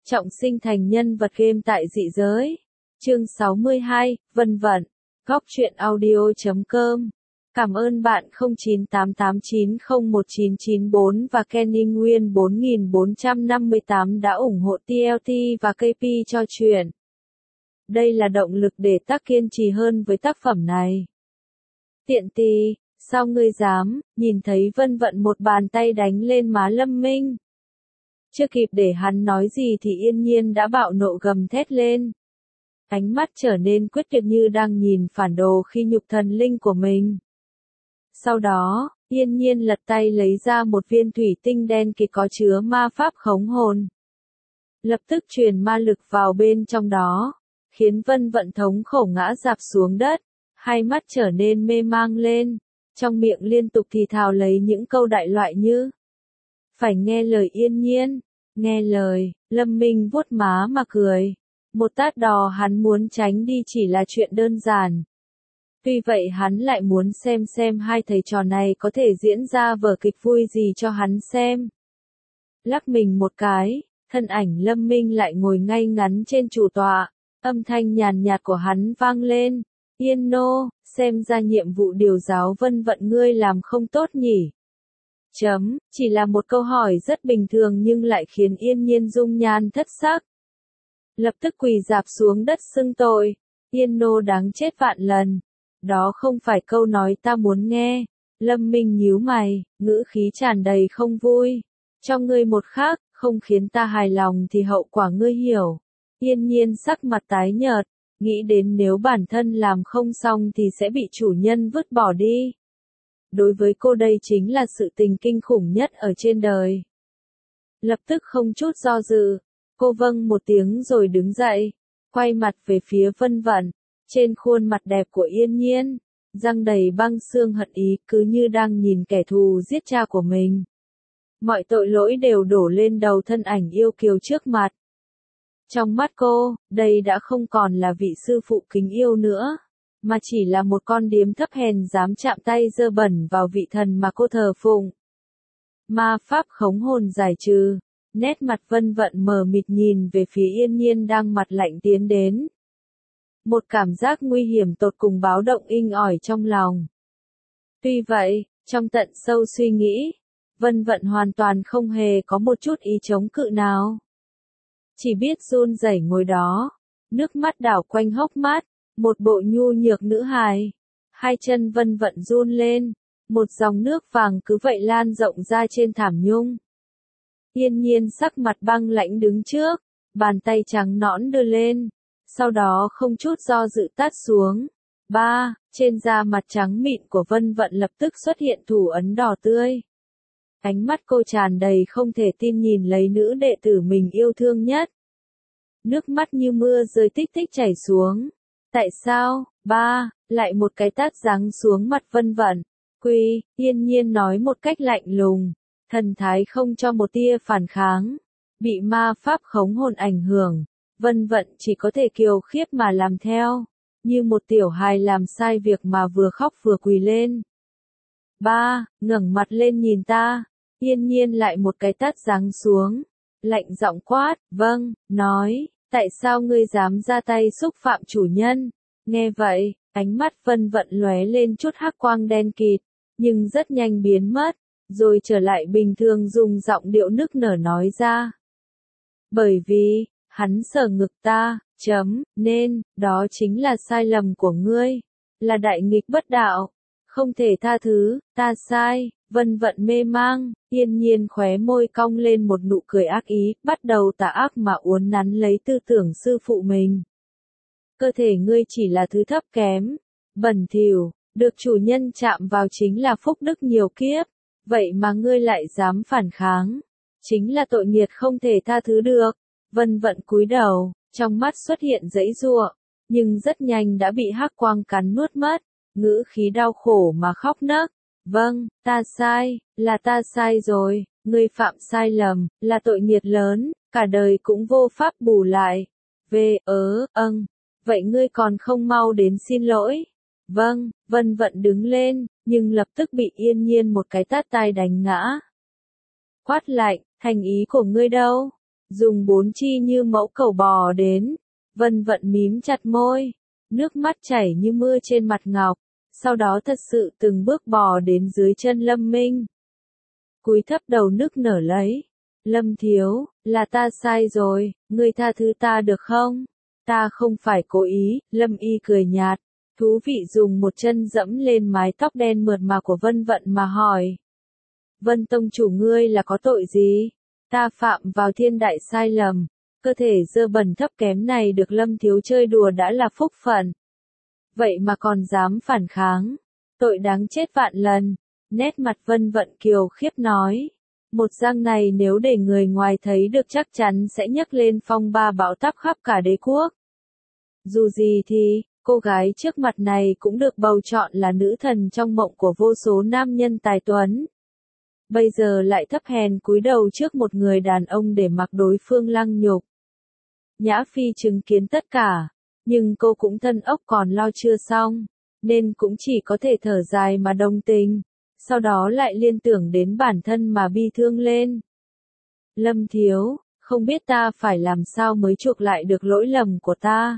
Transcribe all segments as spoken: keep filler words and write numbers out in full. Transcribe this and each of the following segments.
Trọng sinh thành nhân vật game tại dị giới. Chương sáu mươi hai, vân vân. Góc truyện audio chấm com. Cảm ơn bạn không chín tám tám chín không một chín chín bốn và Kenny Nguyên bốn nghìn bốn trăm năm mươi tám đã ủng hộ tê lờ tê và ca pê cho truyện. Đây là động lực để tác kiên trì hơn với tác phẩm này. Tiện tì, sao ngươi dám, nhìn thấy vân vận một bàn tay đánh lên má Lâm Minh. Chưa kịp để hắn nói gì thì Yên Nhiên đã bạo nộ gầm thét lên. Ánh mắt trở nên quyết tuyệt như đang nhìn phản đồ khi nhục thần linh của mình. Sau đó, Yên Nhiên lật tay lấy ra một viên thủy tinh đen kịt có chứa ma pháp khống hồn. Lập tức truyền ma lực vào bên trong đó, khiến vân vận thống khổ ngã rạp xuống đất, hai mắt trở nên mê mang lên, trong miệng liên tục thì thào lấy những câu đại loại như: phải nghe lời Yên Nhiên, nghe lời. Lâm Minh vuốt má mà cười. Một tát đò hắn muốn tránh đi chỉ là chuyện đơn giản. Tuy vậy hắn lại muốn xem xem hai thầy trò này có thể diễn ra vở kịch vui gì cho hắn xem. Lắc mình một cái, thân ảnh Lâm Minh lại ngồi ngay ngắn trên chủ tọa, âm thanh nhàn nhạt của hắn vang lên: Yên nô, xem ra nhiệm vụ điều giáo vân vận ngươi làm không tốt nhỉ. Chấm, chỉ là một câu hỏi rất bình thường nhưng lại khiến Yên Nhiên dung nhan thất sắc. Lập tức quỳ rạp xuống đất xưng tội: Yên nô đáng chết vạn lần. Đó không phải câu nói ta muốn nghe. Lâm Minh nhíu mày, ngữ khí tràn đầy không vui. Cho ngươi một khác, không khiến ta hài lòng thì hậu quả ngươi hiểu. Yên Nhiên sắc mặt tái nhợt, nghĩ đến nếu bản thân làm không xong thì sẽ bị chủ nhân vứt bỏ đi. Đối với cô đây chính là sự tình kinh khủng nhất ở trên đời. Lập tức không chút do dự, cô vâng một tiếng rồi đứng dậy, quay mặt về phía vân vận. Trên khuôn mặt đẹp của Yên Nhiên, răng đầy băng xương hận ý cứ như đang nhìn kẻ thù giết cha của mình. Mọi tội lỗi đều đổ lên đầu thân ảnh yêu kiều trước mặt. Trong mắt cô, đây đã không còn là vị sư phụ kính yêu nữa, mà chỉ là một con điếm thấp hèn dám chạm tay dơ bẩn vào vị thần mà cô thờ phụng. Ma pháp khống hồn giải trừ, nét mặt vân vận mờ mịt nhìn về phía Yên Nhiên đang mặt lạnh tiến đến. Một cảm giác nguy hiểm tột cùng báo động inh ỏi trong lòng. Tuy vậy, trong tận sâu suy nghĩ, vân vận hoàn toàn không hề có một chút ý chống cự nào. Chỉ biết run rẩy ngồi đó, nước mắt đảo quanh hốc mắt, một bộ nhu nhược nữ hài. Hai chân vân vận run lên, một dòng nước vàng cứ vậy lan rộng ra trên thảm nhung. Yên Nhiên sắc mặt băng lãnh đứng trước, bàn tay trắng nõn đưa lên, sau đó không chút do dự tát xuống. Ba, trên da mặt trắng mịn của vân vận lập tức xuất hiện thủ ấn đỏ tươi. Ánh mắt cô tràn đầy không thể tin nhìn lấy nữ đệ tử mình yêu thương nhất. Nước mắt như mưa rơi tích tích chảy xuống. Tại sao, ba, lại một cái tát giáng xuống mặt vân vận? Quy, Yên Nhiên nói một cách lạnh lùng, thần thái không cho một tia phản kháng. Bị ma pháp khống hồn ảnh hưởng, vân vận chỉ có thể kiều khiếp mà làm theo, như một tiểu hài làm sai việc mà vừa khóc vừa quỳ lên. Ba, ngẩng mặt lên nhìn ta. Yên Nhiên lại một cái tát giáng xuống, lạnh giọng quát: vâng, nói, tại sao ngươi dám ra tay xúc phạm chủ nhân? Nghe vậy, ánh mắt vân vận lóe lên chút hắc quang đen kịt, nhưng rất nhanh biến mất, rồi trở lại bình thường dùng giọng điệu nức nở nói ra: bởi vì, hắn sờ ngực ta, chấm, nên, đó chính là sai lầm của ngươi, là đại nghịch bất đạo, không thể tha thứ, ta sai. Vân vận mê mang, Yên Nhiên khóe môi cong lên một nụ cười ác ý, bắt đầu tà ác mà uốn nắn lấy tư tưởng sư phụ mình. Cơ thể ngươi chỉ là thứ thấp kém, bẩn thỉu, được chủ nhân chạm vào chính là phúc đức nhiều kiếp, vậy mà ngươi lại dám phản kháng, chính là tội nghiệt không thể tha thứ được. Vân vận cúi đầu, trong mắt xuất hiện giãy giụa, nhưng rất nhanh đã bị hắc quang cắn nuốt mất, ngữ khí đau khổ mà khóc nấc. Vâng, ta sai, là ta sai rồi, ngươi phạm sai lầm, là tội nghiệt lớn, cả đời cũng vô pháp bù lại. Về, ớ, âng, vậy ngươi còn không mau đến xin lỗi? Vâng, vân vận đứng lên, nhưng lập tức bị Yên Nhiên một cái tát tai đánh ngã. Quát lạnh, thành ý của ngươi đâu? dùng bốn chi như mẫu cầu bò đến. Vân Vận mím chặt môi, nước mắt chảy như mưa trên mặt ngọc, sau đó thật sự từng bước bò đến dưới chân Lâm Minh. Cúi thấp đầu nức nở lấy. Lâm thiếu, là ta sai rồi, ngươi tha thứ ta được không? Ta không phải cố ý, Lâm Y cười nhạt, thú vị dùng một chân dẫm lên mái tóc đen mượt mà của Vân Vận mà hỏi. Vân tông chủ ngươi là có tội gì? Ta phạm vào thiên đại sai lầm, cơ thể dơ bẩn thấp kém này được Lâm thiếu chơi đùa đã là phúc phận. Vậy mà còn dám phản kháng, tội đáng chết vạn lần. Nét mặt Vân Vận kiều khiếp nói. Một răng này nếu để người ngoài thấy được chắc chắn sẽ nhấc lên phong ba bão táp khắp cả đế quốc. Dù gì thì, cô gái trước mặt này cũng được bầu chọn là nữ thần trong mộng của vô số nam nhân tài tuấn. Bây giờ lại thấp hèn cúi đầu trước một người đàn ông để mặc đối phương lăng nhục. Nhã Phi chứng kiến tất cả, nhưng cô cũng thân ốc còn lo chưa xong, nên cũng chỉ có thể thở dài mà đồng tình. Sau đó lại liên tưởng đến bản thân mà bi thương lên. Lâm thiếu, không biết ta phải làm sao mới chuộc lại được lỗi lầm của ta.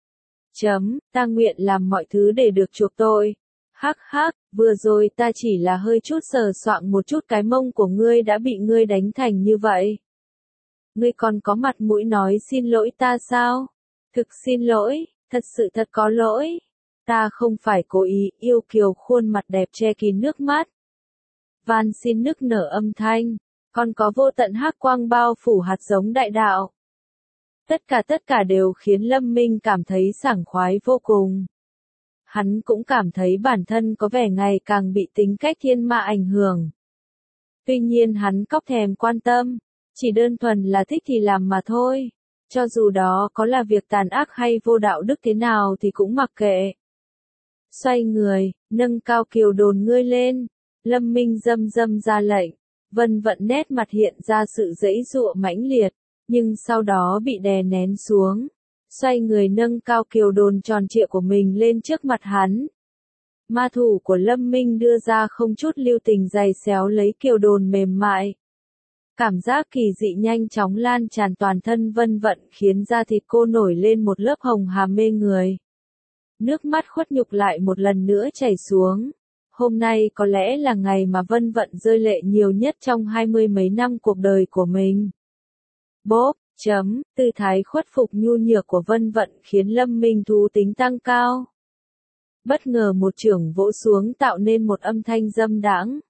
Chấm, ta nguyện làm mọi thứ để được chuộc tội. Hắc hắc, vừa rồi ta chỉ là hơi chút sờ soạng một chút cái mông của ngươi đã bị ngươi đánh thành như vậy. Ngươi còn có mặt mũi nói xin lỗi ta sao? Thực xin lỗi, thật sự thật có lỗi. Ta không phải cố ý, yêu kiều khuôn mặt đẹp che kín nước mắt. Van xin nức nở âm thanh, còn có vô tận hắc quang bao phủ hạt giống đại đạo. Tất cả tất cả đều khiến Lâm Minh cảm thấy sảng khoái vô cùng. Hắn cũng cảm thấy bản thân có vẻ ngày càng bị tính cách thiên ma ảnh hưởng. Tuy nhiên hắn cóc thèm quan tâm, chỉ đơn thuần là thích thì làm mà thôi. Cho dù đó có là việc tàn ác hay vô đạo đức thế nào thì cũng mặc kệ. Xoay người, nâng cao kiều đồn ngươi lên. Lâm Minh dâm dâm ra lệnh. Vân Vận nét mặt hiện ra sự giãy giụa mãnh liệt, nhưng sau đó bị đè nén xuống. Xoay người nâng cao kiều đồn tròn trịa của mình lên trước mặt hắn. Ma thủ của Lâm Minh đưa ra không chút lưu tình giày xéo lấy kiều đồn mềm mại. Cảm giác kỳ dị nhanh chóng lan tràn toàn thân Vân Vận khiến da thịt cô nổi lên một lớp hồng hàm mê người. Nước mắt khuất nhục lại một lần nữa chảy xuống. Hôm nay có lẽ là ngày mà Vân Vận rơi lệ nhiều nhất trong hai mươi mấy năm cuộc đời của mình. Bốp, chấm, tư thái khuất phục nhu nhược của Vân Vận khiến Lâm Minh thú tính tăng cao. Bất ngờ một chưởng vỗ xuống tạo nên một âm thanh dâm đãng.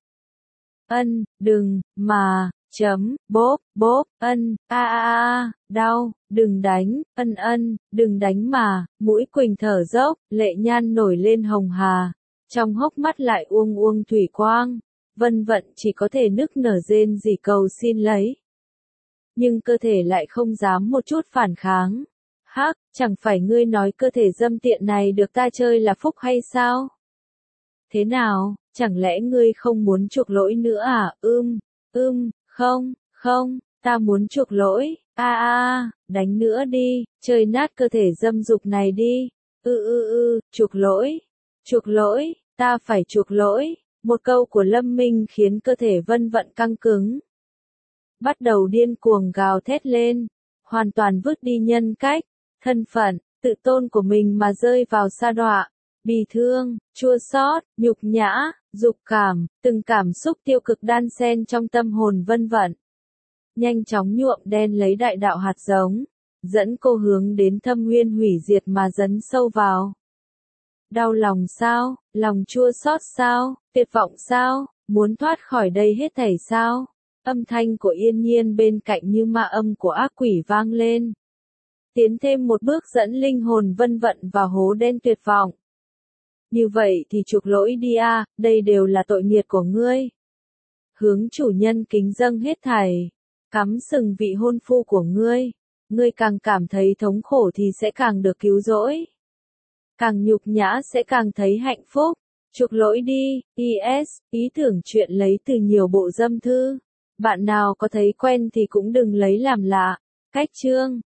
Ân, đừng, mà, chấm, bốp, bốp, ân, a a a, đau, đừng đánh, ân ân, đừng đánh mà, mũi Quỳnh thở dốc, lệ nhan nổi lên hồng hà. Trong hốc mắt lại uông uông thủy quang, Vân Vận chỉ có thể nức nở rên rỉ cầu xin lấy. Nhưng cơ thể lại không dám một chút phản kháng. Hắc, chẳng phải ngươi nói cơ thể dâm tiện này được ta chơi là phúc hay sao? Thế nào, chẳng lẽ ngươi không muốn chuộc lỗi nữa à? Ưm, ưm, không, không, ta muốn chuộc lỗi, a a, đánh nữa đi, chơi nát cơ thể dâm dục này đi. Ư ư ư, chuộc lỗi. Chuộc lỗi, ta phải chuộc lỗi. Một câu của Lâm Minh khiến cơ thể Vân Vận căng cứng. Bắt đầu điên cuồng gào thét lên, hoàn toàn vứt đi nhân cách, thân phận, tự tôn của mình mà rơi vào sa đọa, bi thương, chua xót, nhục nhã, dục cảm, từng cảm xúc tiêu cực đan xen trong tâm hồn Vân Vận. Nhanh chóng nhuộm đen lấy đại đạo hạt giống, dẫn cô hướng đến thâm nguyên hủy diệt mà dấn sâu vào. Đau lòng sao, lòng chua xót sao, tuyệt vọng sao, muốn thoát khỏi đây hết thảy sao? Âm thanh của Yên Nhiên bên cạnh như ma âm của ác quỷ vang lên. Tiến thêm một bước dẫn linh hồn Vân Vận vào hố đen tuyệt vọng. Như vậy thì chuộc lỗi đi a, đây đều là tội nghiệt của ngươi. Hướng chủ nhân kính dâng hết thảy, cắm sừng vị hôn phu của ngươi. Ngươi càng cảm thấy thống khổ thì sẽ càng được cứu rỗi. Càng nhục nhã sẽ càng thấy hạnh phúc. Chuộc lỗi đi, i ét, ý tưởng chuyện lấy từ nhiều bộ dâm thư. Bạn nào có thấy quen thì cũng đừng lấy làm lạ. Cách chương